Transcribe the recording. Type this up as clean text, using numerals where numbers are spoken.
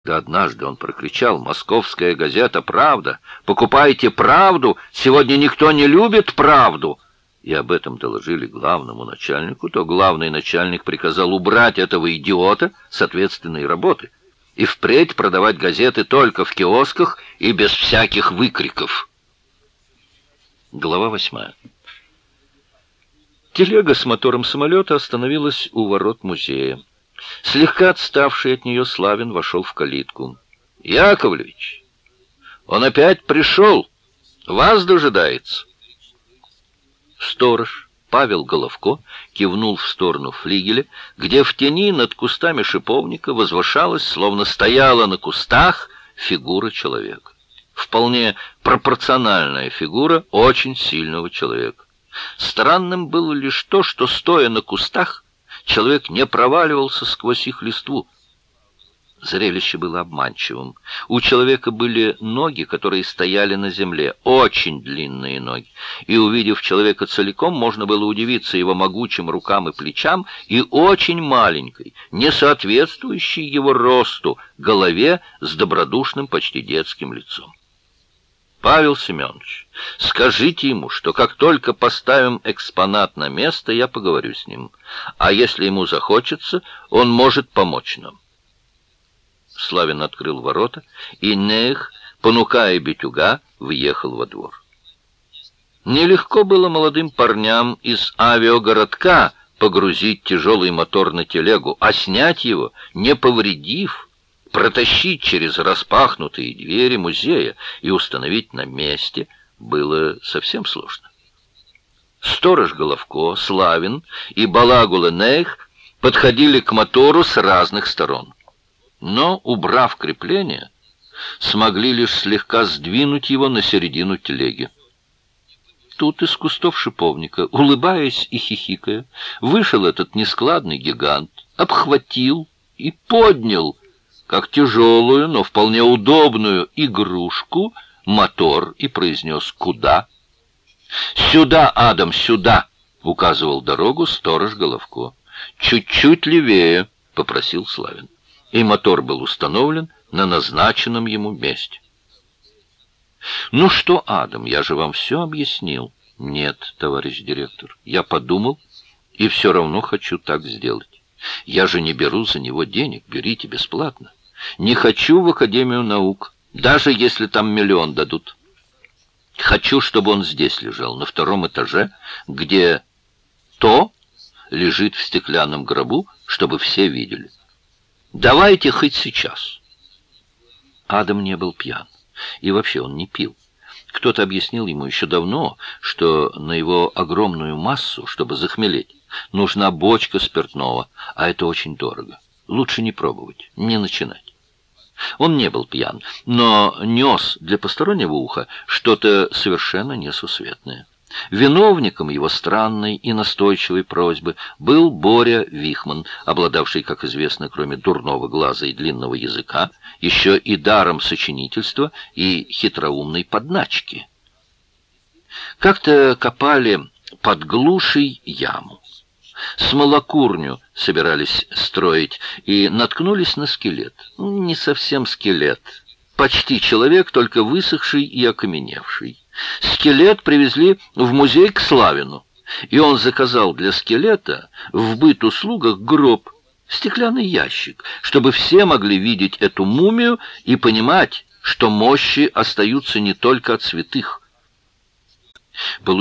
Да однажды он прокричал: «Московская газета «Правда». Покупайте правду, сегодня никто не любит правду». И об этом доложили главному начальнику, то главный начальник приказал убрать этого идиота с ответственной работы и впредь продавать газеты только в киосках и без всяких выкриков. Глава 8. Телега с мотором самолета остановилась у ворот музея. Слегка отставший от нее Славин вошел в калитку. «Яковлевич, он опять пришел, вас дожидается». Сторож Павел Головко кивнул в сторону флигеля, где в тени над кустами шиповника возвышалась, словно стояла на кустах, фигура человека. Вполне пропорциональная фигура очень сильного человека. Странным было лишь то, что, стоя на кустах, человек не проваливался сквозь их листву. Зрелище было обманчивым. У человека были ноги, которые стояли на земле, очень длинные ноги. И, увидев человека целиком, можно было удивиться его могучим рукам и плечам и очень маленькой, не соответствующей его росту, голове с добродушным, почти детским лицом. «Павел Семенович, скажите ему, что как только поставим экспонат на место, я поговорю с ним. А если ему захочется, он может помочь нам». Славин открыл ворота, и Нех, понукая битюга, въехал во двор. Нелегко было молодым парням из авиагородка погрузить тяжелый мотор на телегу, а снять его, не повредив, протащить через распахнутые двери музея и установить на месте было совсем сложно. Сторож Головко, Славин и Балагула Нех подходили к мотору с разных сторон. Но, убрав крепление, смогли лишь слегка сдвинуть его на середину телеги. Тут из кустов шиповника, улыбаясь и хихикая, вышел этот нескладный гигант, обхватил и поднял, как тяжелую, но вполне удобную игрушку, мотор и произнес: «Куда?» «Сюда, Адам, сюда!» — указывал дорогу сторож Головко. «Чуть-чуть левее», — попросил Славин. И мотор был установлен на назначенном ему месте. «Ну что, Адам, я же вам все объяснил». «Нет, товарищ директор, я подумал и все равно хочу так сделать. Я же не беру за него денег, берите бесплатно. Не хочу в Академию наук, даже если там 1 миллион дадут. Хочу, чтобы он здесь лежал, на 2-м этаже, где то лежит в стеклянном гробу, чтобы все видели. Давайте хоть сейчас». Адам не был пьян, и вообще он не пил. Кто-то объяснил ему еще давно, что на его огромную массу, чтобы захмелеть, нужна бочка спиртного, а это очень дорого. Лучше не пробовать, не начинать. Он не был пьян, но нес для постороннего уха что-то совершенно несусветное. Виновником его странной и настойчивой просьбы был Боря Вихман, обладавший, как известно, кроме дурного глаза и длинного языка, еще и даром сочинительства и хитроумной подначки. Как-то копали под глушей яму. Смолокурню собирались строить и наткнулись на скелет. Не совсем скелет, почти человек, только высохший и окаменевший. Скелет привезли в музей к Славину, и он заказал для скелета в быт-услугах гроб, стеклянный ящик, чтобы все могли видеть эту мумию и понимать, что мощи остаются не только от святых.